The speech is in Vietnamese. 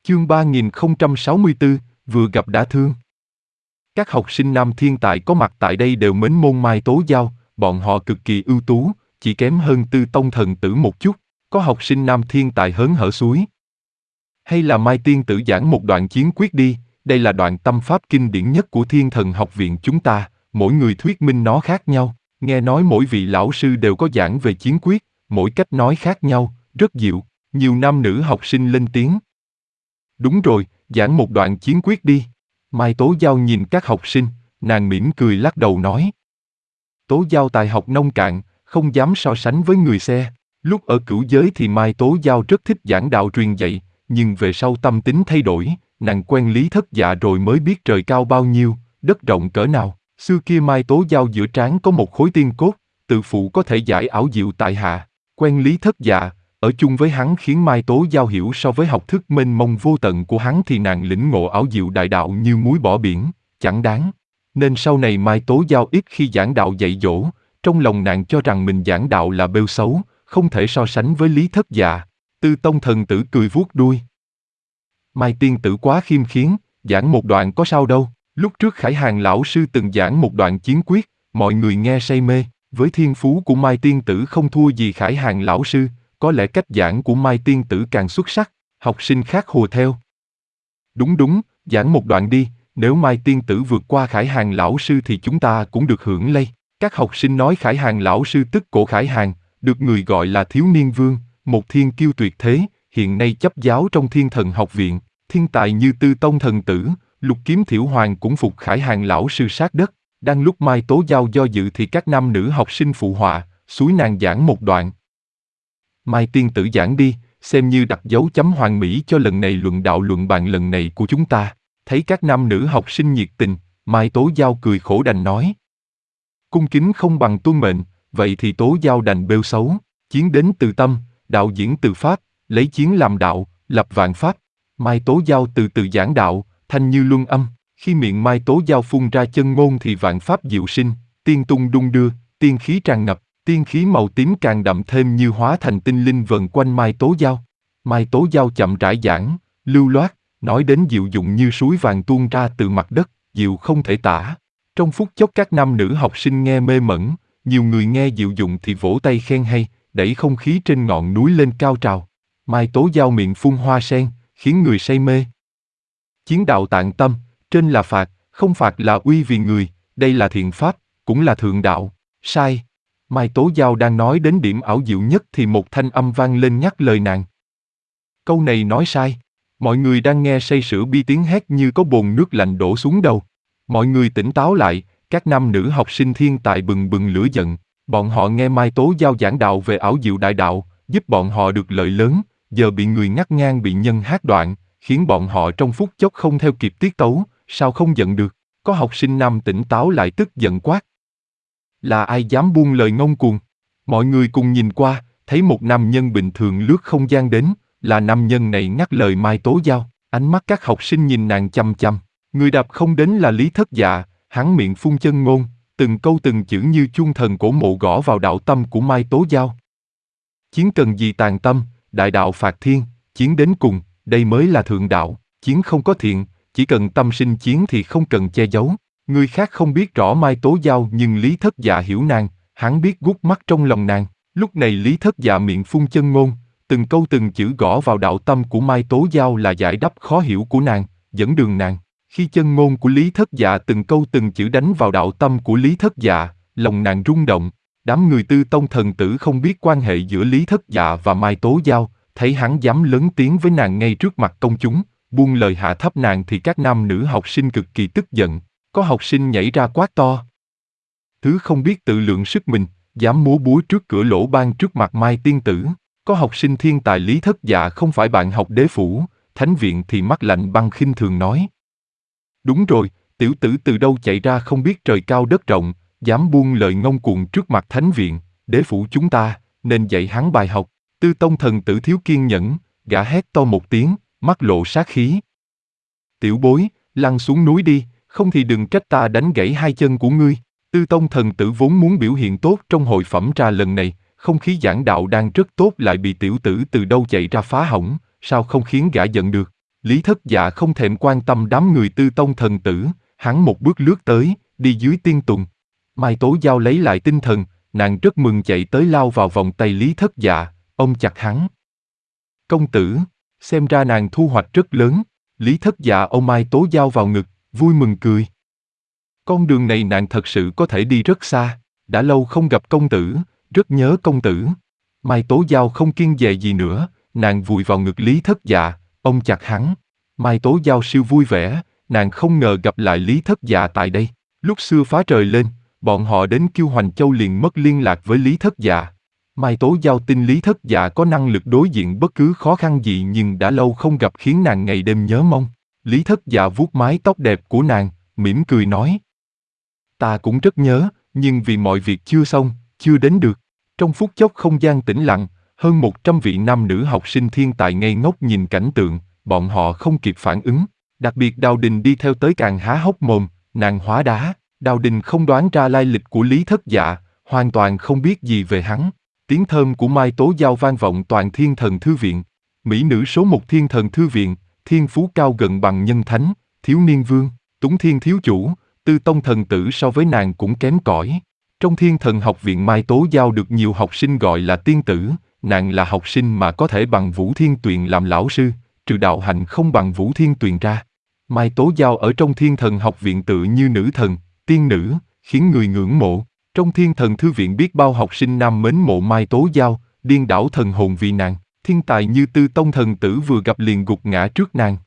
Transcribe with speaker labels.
Speaker 1: Chương 3064, vừa gặp đã thương. Các học sinh nam thiên tài có mặt tại đây đều mến môn Mai Tố Giao, bọn họ cực kỳ ưu tú, chỉ kém hơn Tư Tông thần tử một chút. Có học sinh nam thiên tài hớn hở suối. Hay là Mai tiên tử giảng một đoạn chiến quyết đi, đây là đoạn tâm pháp kinh điển nhất của Thiên Thần học viện chúng ta, mỗi người thuyết minh nó khác nhau, nghe nói mỗi vị lão sư đều có giảng về chiến quyết, mỗi cách nói khác nhau, rất diệu. Nhiều nam nữ học sinh lên tiếng. Đúng rồi, giảng một đoạn chiến quyết đi. Mai Tố Giao nhìn các học sinh, nàng mỉm cười lắc đầu nói. Tố Giao tài học nông cạn, không dám so sánh với người xe. Lúc ở cửu giới thì Mai Tố Giao rất thích giảng đạo truyền dạy, nhưng về sau tâm tính thay đổi, nàng quen Lý Thất Dạ rồi mới biết trời cao bao nhiêu, đất rộng cỡ nào. Xưa kia Mai Tố Giao giữa trán có một khối tiên cốt, tự phụ có thể giải ảo diệu tại hạ. Quen Lý Thất Dạ, ở chung với hắn khiến Mai Tố Giao hiểu so với học thức mênh mông vô tận của hắn thì nàng lĩnh ngộ ảo diệu đại đạo như muối bỏ biển, chẳng đáng. Nên sau này Mai Tố Giao ít khi giảng đạo dạy dỗ, trong lòng nàng cho rằng mình giảng đạo là bêu xấu, không thể so sánh với Lý Thất Dạ. Tư Tông thần tử cười vuốt đuôi. Mai tiên tử quá khiêm khiến, giảng một đoạn có sao đâu. Lúc trước Khải Hàn lão sư từng giảng một đoạn chiến quyết, mọi người nghe say mê. Với thiên phú của Mai tiên tử không thua gì Khải Hàn lão sư, có lẽ cách giảng của Mai tiên tử càng xuất sắc. Học sinh khác hùa theo. Đúng, giảng một đoạn đi, nếu Mai tiên tử vượt qua Khải Hàn lão sư thì chúng ta cũng được hưởng lây. Các học sinh nói Khải Hàn lão sư tức cổ Khải Hàn, được người gọi là thiếu niên vương, một thiên kiêu tuyệt thế, hiện nay chấp giáo trong Thiên Thần học viện. Thiên tài như Tư Tông thần tử, Lục Kiếm Thiểu Hoàng cũng phục Khải Hàn lão sư sát đất. Đang lúc Mai Tố Giao do dự thì các nam nữ học sinh phụ họa, xúi nàng giảng một đoạn. Mai tiên tử giảng đi, xem như đặt dấu chấm hoàn mỹ cho lần này luận đạo luận bàn lần này của chúng ta. Thấy các nam nữ học sinh nhiệt tình, Mai Tố Giao cười khổ đành nói. Cung kính không bằng tuân mệnh, vậy thì Tố Giao đành bêu xấu. Chiến đến từ tâm, đạo diễn từ pháp, lấy chiến làm đạo, lập vạn pháp. Mai Tố Giao từ từ giảng đạo, thanh như luân âm. Khi miệng Mai Tố Giao phun ra chân ngôn thì vạn pháp diệu sinh, tiên tung đung đưa, tiên khí tràn ngập, tiên khí màu tím càng đậm thêm như hóa thành tinh linh vần quanh Mai Tố Giao. Mai Tố Giao chậm rãi giảng, lưu loát, nói đến diệu dụng như suối vàng tuôn ra từ mặt đất, diệu không thể tả. Trong phút chốc các nam nữ học sinh nghe mê mẩn, nhiều người nghe diệu dụng thì vỗ tay khen hay, đẩy không khí trên ngọn núi lên cao trào. Mai Tố Giao miệng phun hoa sen, khiến người say mê. Chiến đạo tạng tâm, trên là phạt, không phạt là uy vì người, đây là thiện pháp, cũng là thượng đạo. Sai. Mai Tố Giao đang nói đến điểm ảo diệu nhất thì một thanh âm vang lên nhắc lời nàng. Câu này nói sai. Mọi người đang nghe say sưa bi tiếng hét như có bồn nước lạnh đổ xuống đầu. Mọi người tỉnh táo lại, các nam nữ học sinh thiên tài bừng bừng lửa giận. Bọn họ nghe Mai Tố Giao giảng đạo về ảo diệu đại đạo, giúp bọn họ được lợi lớn, giờ bị người ngắt ngang bị nhân hát đoạn, khiến bọn họ trong phút chốc không theo kịp tiết tấu, sao không giận được. Có học sinh nam tỉnh táo lại tức giận quát. Là ai dám buông lời ngông cuồng? Mọi người cùng nhìn qua, thấy một nam nhân bình thường lướt không gian đến, là nam nhân này ngắt lời Mai Tố Giao. Ánh mắt các học sinh nhìn nàng chăm chăm. Người đạp không đến là Lý Thất Dạ, hắn miệng phun chân ngôn, từng câu từng chữ như chuông thần cổ mộ gõ vào đạo tâm của Mai Tố Giao. Chiến cần gì tàn tâm, đại đạo phạt thiên, chiến đến cùng, đây mới là thượng đạo. Chiến không có thiện, chỉ cần tâm sinh chiến thì không cần che giấu. Người khác không biết rõ Mai Tố Giao nhưng Lý Thất Dạ hiểu nàng, hắn biết gút mắt trong lòng nàng. Lúc này Lý Thất Dạ miệng phun chân ngôn, từng câu từng chữ gõ vào đạo tâm của Mai Tố Giao là giải đáp khó hiểu của nàng, dẫn đường nàng. Khi chân ngôn của Lý Thất Dạ từng câu từng chữ đánh vào đạo tâm của Lý Thất Dạ, lòng nàng rung động. Đám người Tư Tông thần tử không biết quan hệ giữa Lý Thất Dạ và Mai Tố Giao, thấy hắn dám lớn tiếng với nàng ngay trước mặt công chúng, buông lời hạ thấp nàng thì các nam nữ học sinh cực kỳ tức giận. Có học sinh nhảy ra quát to. Thứ không biết tự lượng sức mình, dám múa búa trước cửa lỗ ban trước mặt Mai tiên tử. Có học sinh thiên tài Lý Thất Dạ không phải bạn học đế phủ, thánh viện thì mắt lạnh băng khinh thường nói. Đúng rồi, tiểu tử từ đâu chạy ra không biết trời cao đất rộng, dám buông lời ngông cuồng trước mặt thánh viện, đế phủ chúng ta, nên dạy hắn bài học. Tư Tông thần tử thiếu kiên nhẫn, gã hét to một tiếng, mắt lộ sát khí. Tiểu bối, lăn xuống núi đi, không thì đừng trách ta đánh gãy hai chân của ngươi. Tư Tông thần tử vốn muốn biểu hiện tốt trong hội phẩm trà lần này, không khí giảng đạo đang rất tốt lại bị tiểu tử từ đâu chạy ra phá hỏng, sao không khiến gã giận được. Lý Thất Dạ không thèm quan tâm đám người Tư Tông thần tử, hắn một bước lướt tới, đi dưới tiên tùng. Mai Tố Giao lấy lại tinh thần, nàng rất mừng chạy tới lao vào vòng tay Lý Thất Dạ, ôm chặt hắn. Công tử, xem ra nàng thu hoạch rất lớn. Lý Thất Dạ ôm Mai Tố Giao vào ngực, vui mừng cười. Con đường này nàng thật sự có thể đi rất xa, đã lâu không gặp công tử, rất nhớ công tử. Mai Tố Giao không kiêng dè gì nữa, nàng vùi vào ngực Lý Thất Dạ, ôm chặt hắn. Mai Tố Giao siêu vui vẻ, nàng không ngờ gặp lại Lý Thất Dạ tại đây. Lúc xưa phá trời lên, bọn họ đến Kiêu Hoành Châu liền mất liên lạc với Lý Thất Dạ. Mai Tố Giao tin Lý Thất Dạ có năng lực đối diện bất cứ khó khăn gì nhưng đã lâu không gặp khiến nàng ngày đêm nhớ mong. Lý Thất Dạ vuốt mái tóc đẹp của nàng, mỉm cười nói. Ta cũng rất nhớ, nhưng vì mọi việc chưa xong, chưa đến được. Trong phút chốc không gian tĩnh lặng, hơn 100 vị nam nữ học sinh thiên tài ngây ngốc nhìn cảnh tượng, bọn họ không kịp phản ứng. Đặc biệt Đào Đình đi theo tới càng há hốc mồm, nàng hóa đá. Đào Đình không đoán ra lai lịch của Lý Thất Dạ, hoàn toàn không biết gì về hắn. Tiếng thơm của Mai Tố Giao vang vọng toàn Thiên Thần Thư Viện. Mỹ nữ số 1 Thiên Thần Thư Viện, thiên phú cao gần bằng nhân thánh, thiếu niên vương, Túng Thiên thiếu chủ, Tư Tông thần tử so với nàng cũng kém cỏi. Trong Thiên Thần Học Viện Mai Tố Giao được nhiều học sinh gọi là tiên tử, nàng là học sinh mà có thể bằng Vũ Thiên Tuyền làm lão sư, trừ đạo hạnh không bằng Vũ Thiên Tuyền ra. Mai Tố Giao ở trong Thiên Thần Học Viện tự như nữ thần, tiên nữ, khiến người ngưỡng mộ. Trong Thiên Thần Thư Viện biết bao học sinh nam mến mộ Mai Tố Giao, điên đảo thần hồn vì nàng. Thiên tài như Tư Tông thần tử vừa gặp liền gục ngã trước nàng.